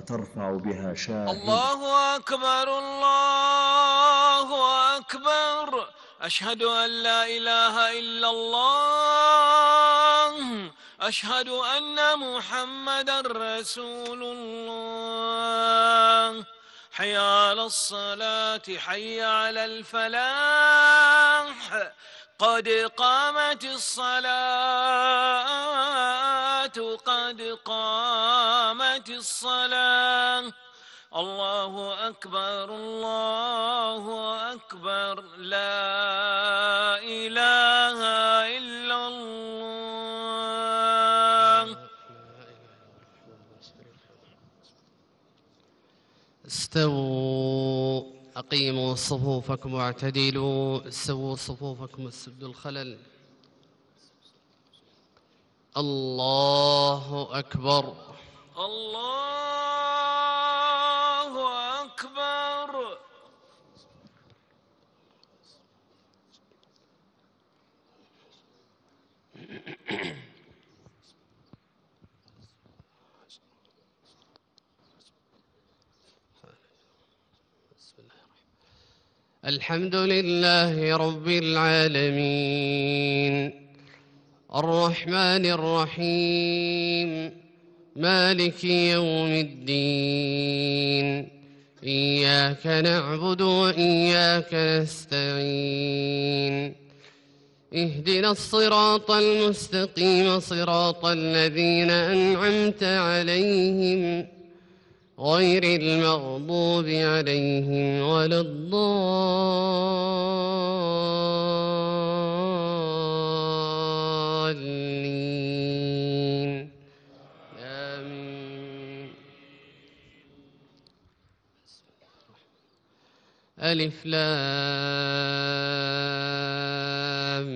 فترفع بها شاهد. الله أكبر الله أكبر، أشهد أن لا إله إلا الله، أشهد أن محمدا رسول الله. حي على الصلاة حي على الفلاح، قد قامت الصلاة قد قامت الصلاة. الله أكبر الله أكبر، لا إله إلا الله. استووا، أقيموا صفوفكم واعتدلوا، سووا صفوفكم وسدوا الخلل. الله أكبر الله أكبر. الحمد لله رب العالمين، الرحمن الرحيم، مالك يوم الدين، إياك نعبد وإياك نستعين، اهدنا الصراط المستقيم، صراط الذين أنعمت عليهم غير المغضوب عليهم ولا الضالين، آمين. ألف لام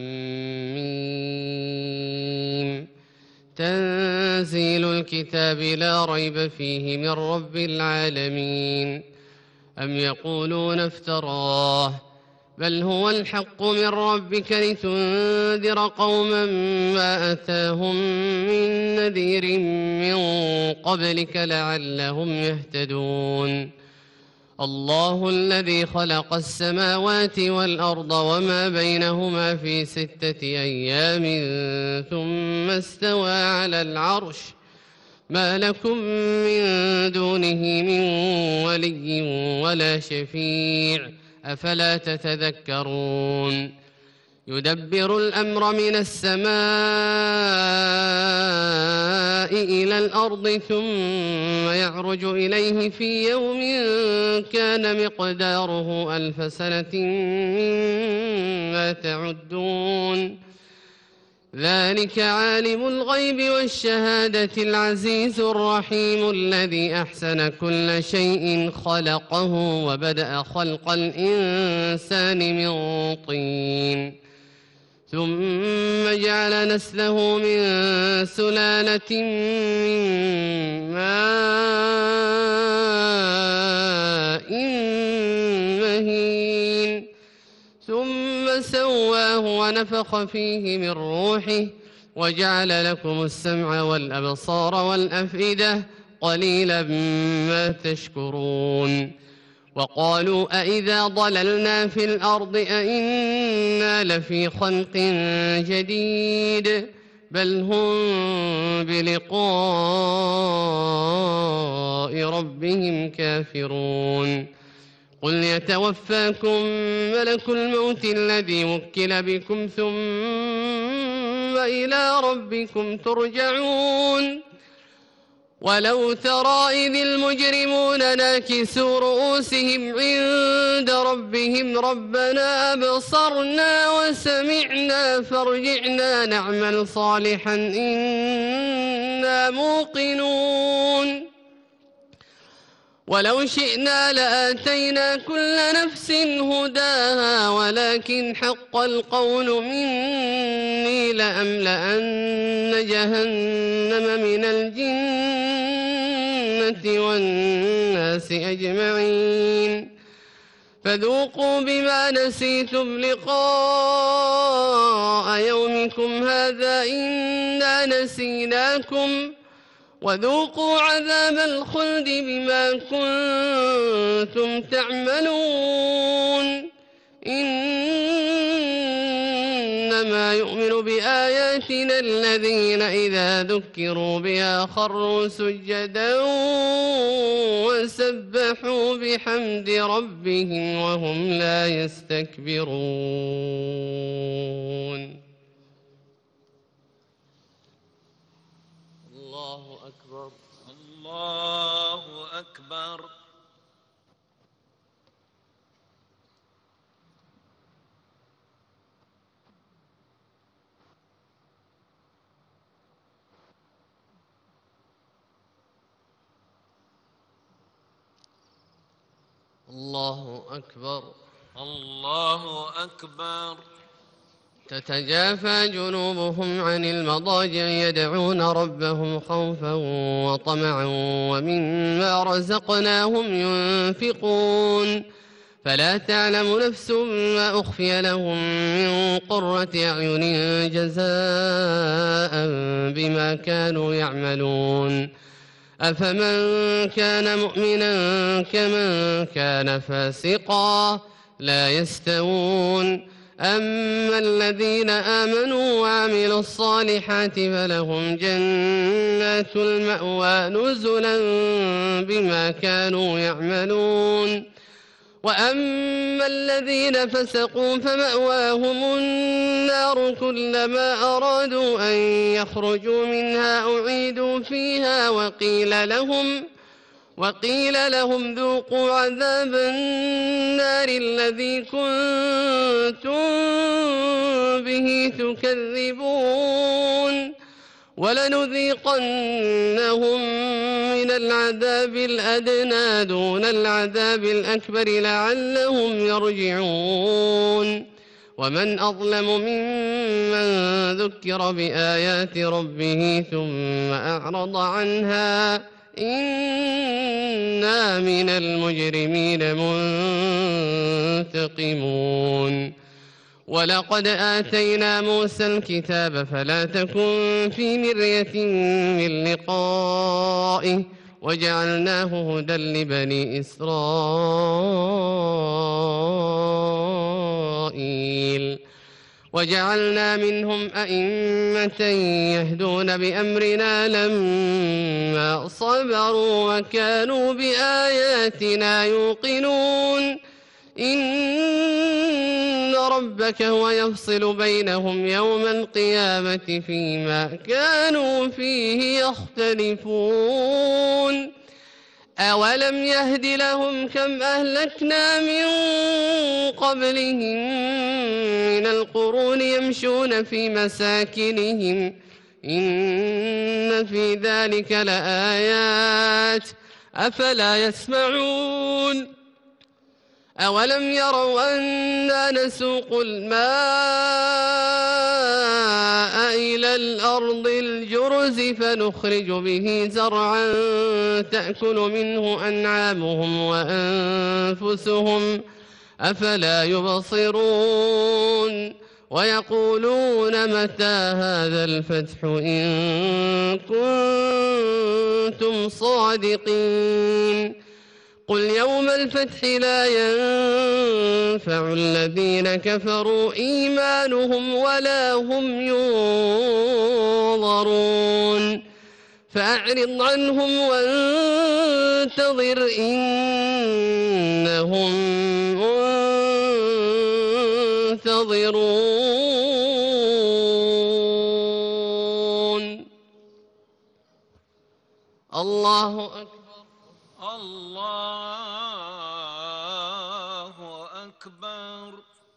ميم، تنزيل الكتاب لا ريب فيه من رب العالمين. أم يقولون افتراه، بل هو الحق من ربك لتنذر قوما ما أتاهم من نذير من قبلك لعلهم يهتدون. الله الذي خلق السماوات والأرض وما بينهما في 6 أيام ثم استوى على العرش، ما لكم من دونه من ولي ولا شفيع، أفلا تتذكرون. يدبر الأمر من السماء إلى الأرض ثم يعرج إليه في يوم كان مقداره 1000 سنة مما تعدون. ذلك عالم الغيب والشهادة العزيز الرحيم، الذي أحسن كل شيء خلقه وبدأ خلق الإنسان من طين، ثم جعل نسله من سلالة من ماء مهين، ثم سواه ونفخ فيه من روحه وجعل لكم السمع والأبصار والأفئدة، قليلا ما تشكرون. وقالوا أئذا ضللنا في الأرض أئنا لفي خلق جديد، بل هم بلقاء ربهم كافرون. قل يتوفاكم ملك الموت الذي وكل بكم ثم إلى ربكم ترجعون. ولو ترى إذ المجرمون ناكسوا رؤوسهم عند ربهم ربنا أبصرنا وسمعنا فارجعنا نعمل صالحا إنا موقنون. ولو شئنا لآتينا كل نفس هداها ولكن حق القول مني لأملأن جهنم من الجنة والناس أجمعين. فذوقوا بما نسيتم لقاء يومكم هذا إنا نسيناكم وذوقوا عذاب الخلد بما كنتم تعملون إنما يؤمن بآياتنا الذين إذا ذكروا بها خروا سجدا وسبحوا بحمد ربهم وهم لا يستكبرون. الله أكبر. الله أكبر. الله أكبر. الله أكبر. تتجافى جنوبهم عن المضاجع يدعون ربهم خوفا وطمعا ومما رزقناهم ينفقون فلا تعلم نفس ما أخفي لهم من قرة أعين جزاء بما كانوا يعملون أفمن كان مؤمنا كمن كان فاسقا لا يستوون أما الذين آمنوا وعملوا الصالحات فلهم جنات المأوى نزلا بما كانوا يعملون وأما الذين فسقوا فمأواهم النار كلما أرادوا أن يخرجوا منها أعيدوا فيها وقيل لهم ذوقوا عذاب النار الذي كنتم به تكذبون ولنذيقنهم من العذاب الأدنى دون العذاب الأكبر لعلهم يرجعون ومن أظلم ممن ذكر بآيات ربه ثم أعرض عنها إنا من المجرمين منتقمون ولقد آتينا موسى الكتاب فلا تكن في مرية من لقائه وجعلناه هدى لبني إسرائيل وجعلنا منهم أئمة يهدون بأمرنا لما صبروا وكانوا بآياتنا يوقنون إن ربك هو يفصل بينهم يوم القيامة فيما كانوا فيه يختلفون أولم يهد لهم كم أهلكنا من قبلهم من القرون يمشون في مساكنهم إن في ذلك لآيات أفلا يسمعون أولم يروا أنا نسوق الماء إلى الأرض الجرز فنخرج به زرعا تأكل منه أنعامهم وأنفسهم أفلا يبصرون ويقولون متى هذا الفتح إن كنتم صادقين قل يوم الفتح لا ينفع الذين كفروا إيمانهم ولا هم ينظرون فأعرض عنهم وانتظر إنهم منتظرون. الله أكبر. الله أكبر.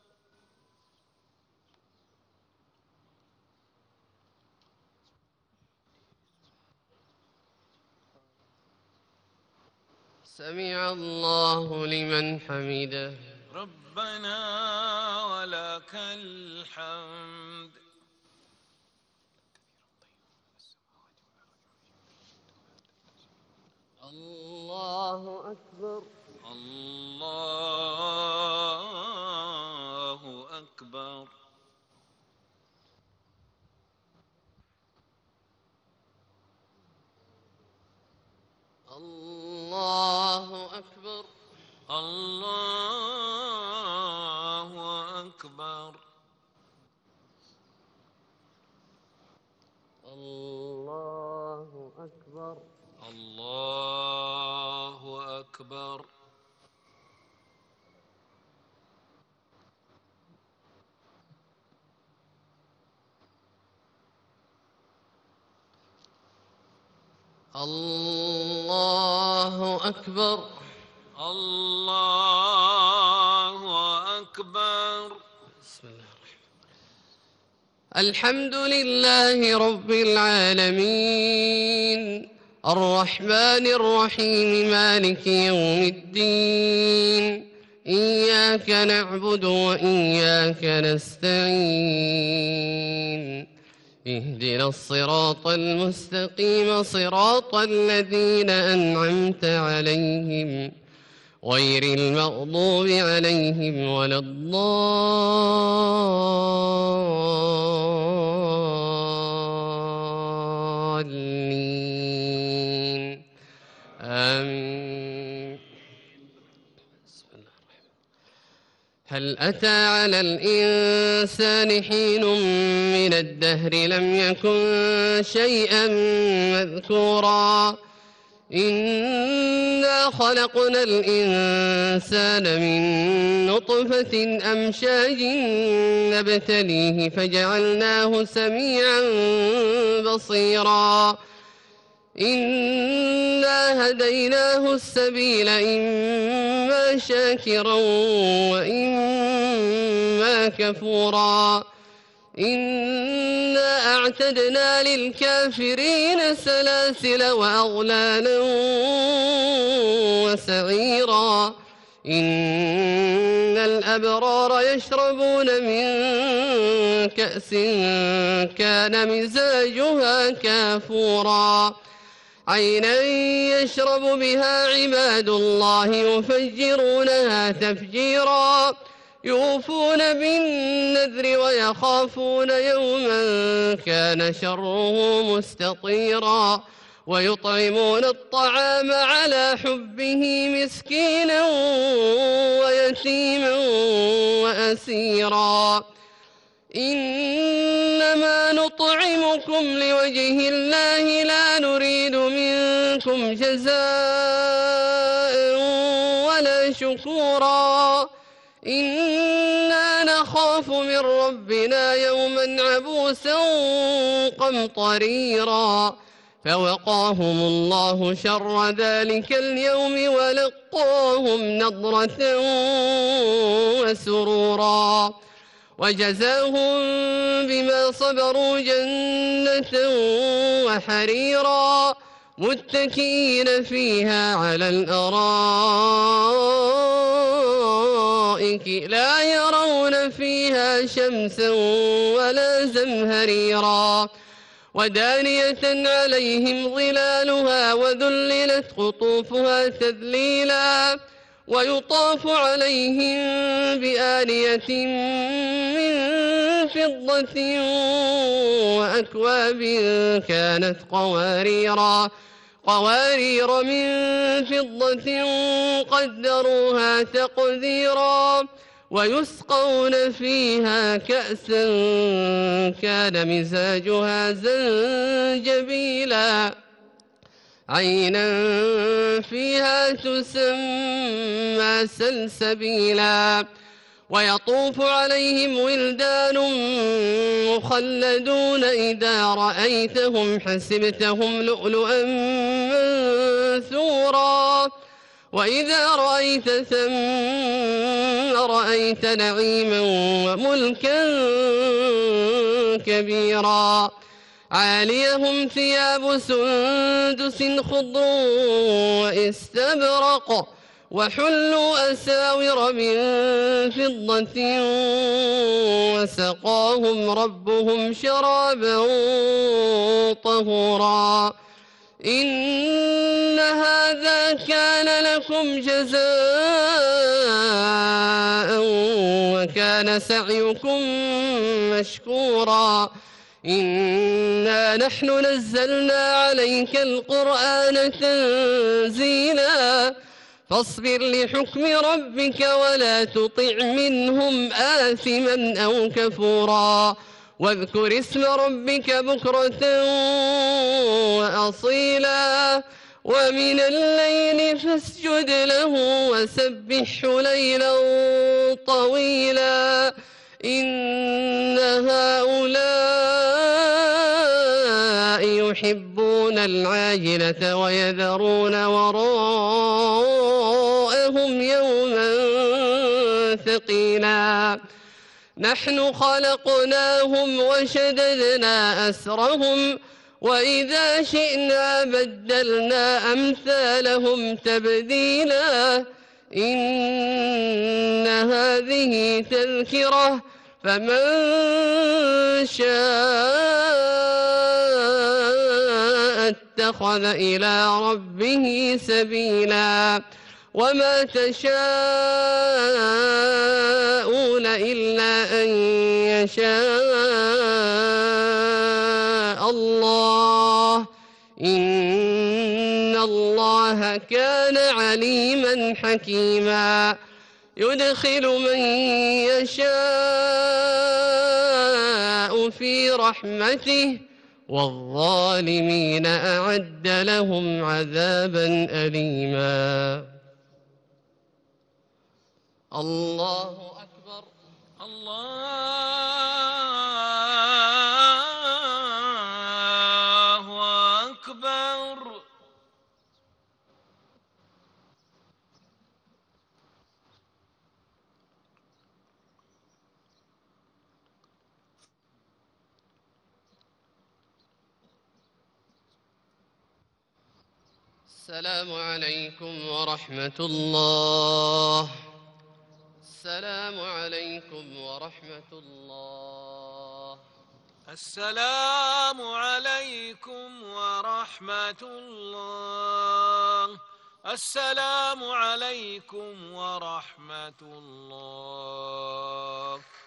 سمع الله لمن حمده. ربنا ولك الحمد. الله أكبر. الله أكبر. الله أكبر. الله أكبر. الله أكبر. الله أكبر. الله أكبر. بسم الله الحمد لله رب العالمين الرحمن الرحيم مالك يوم الدين إياك نعبد وإياك نستعين اهدنا الصراط المستقيم صراط الذين أنعمت عليهم غير المغضوب عليهم ولا الضالين آمين. بسم الله الرحمن. هل أتى على الإنسان حين من الدهر لم يكن شيئا مذكورا إنا خلقنا الإنسان من نطفة أمشاج نبتليه فجعلناه سميعا بصيرا إنا هديناه السبيل إما شاكرا وإما كفورا إنا أعتدنا للكافرين سلاسل وأغلالا وسعيرا إن الأبرار يشربون من كأس كان مزاجها كافورا عينا يشرب بها عباد الله يفجرونها تفجيرا يوفون بالنذر ويخافون يوما كان شره مستطيرا ويطعمون الطعام على حبه مسكينا ويتيما وأسيرا إنما نطعمكم لوجه الله لا نريد منكم جزاء ولا شكورا إنا نخاف من ربنا يوما عبوسا قمطريرا فوقاهم الله شر ذلك اليوم ولقاهم نضرة وسرورا وجزاهم بما صبروا جنة وحريرا متكئين فيها على الأرائك لا يرون فيها شمسا ولا زمهريرا ودانية عليهم ظلالها وذللت قطوفها تذليلا ويطاف عليهم بآنية من فضة وأكواب كانت قوارير من فضة قدروها تقديرا ويسقون فيها كأسا كان مزاجها زنجبيلا عينا فيها تسمى سلسبيلا ويطوف عليهم ولدان مخلدون إذا رأيتهم حسبتهم لؤلؤا منثورا وإذا رأيت ثم رأيت نعيما وملكا كبيرا عاليهم ثياب سندس خضر واستبرق وحلوا أساور من فضة وسقاهم ربهم شرابا طهورا إن هذا كان لكم جزاء وكان سعيكم مشكورا إنا نحن نزلنا عليك القرآن تنزيلا فاصبر لحكم ربك ولا تطع منهم آثما أو كفورا واذكر اسم ربك بكرة وأصيلا ومن الليل فاسجد له وسبحه ليلا طويلا إن هؤلاء يحبون العاجلة ويذرون وراءهم يوما ثقيلا نحن خلقناهم وشددنا أسرهم وإذا شئنا بدلنا أمثالهم تبديلا إن هذه تذكرة فمن شاء اتخذ إلى ربه سبيلا وما تشاءون إلا أن يشاء الله إن الله كان عليما حكيما يدخل من يشاء في رحمته والظالمين أعد لهم عذابا أليما الله أكبر الله أكبر. السلام عليكم ورحمة الله. السلام عليكم ورحمة الله. السلام عليكم ورحمة الله. السلام عليكم ورحمة الله.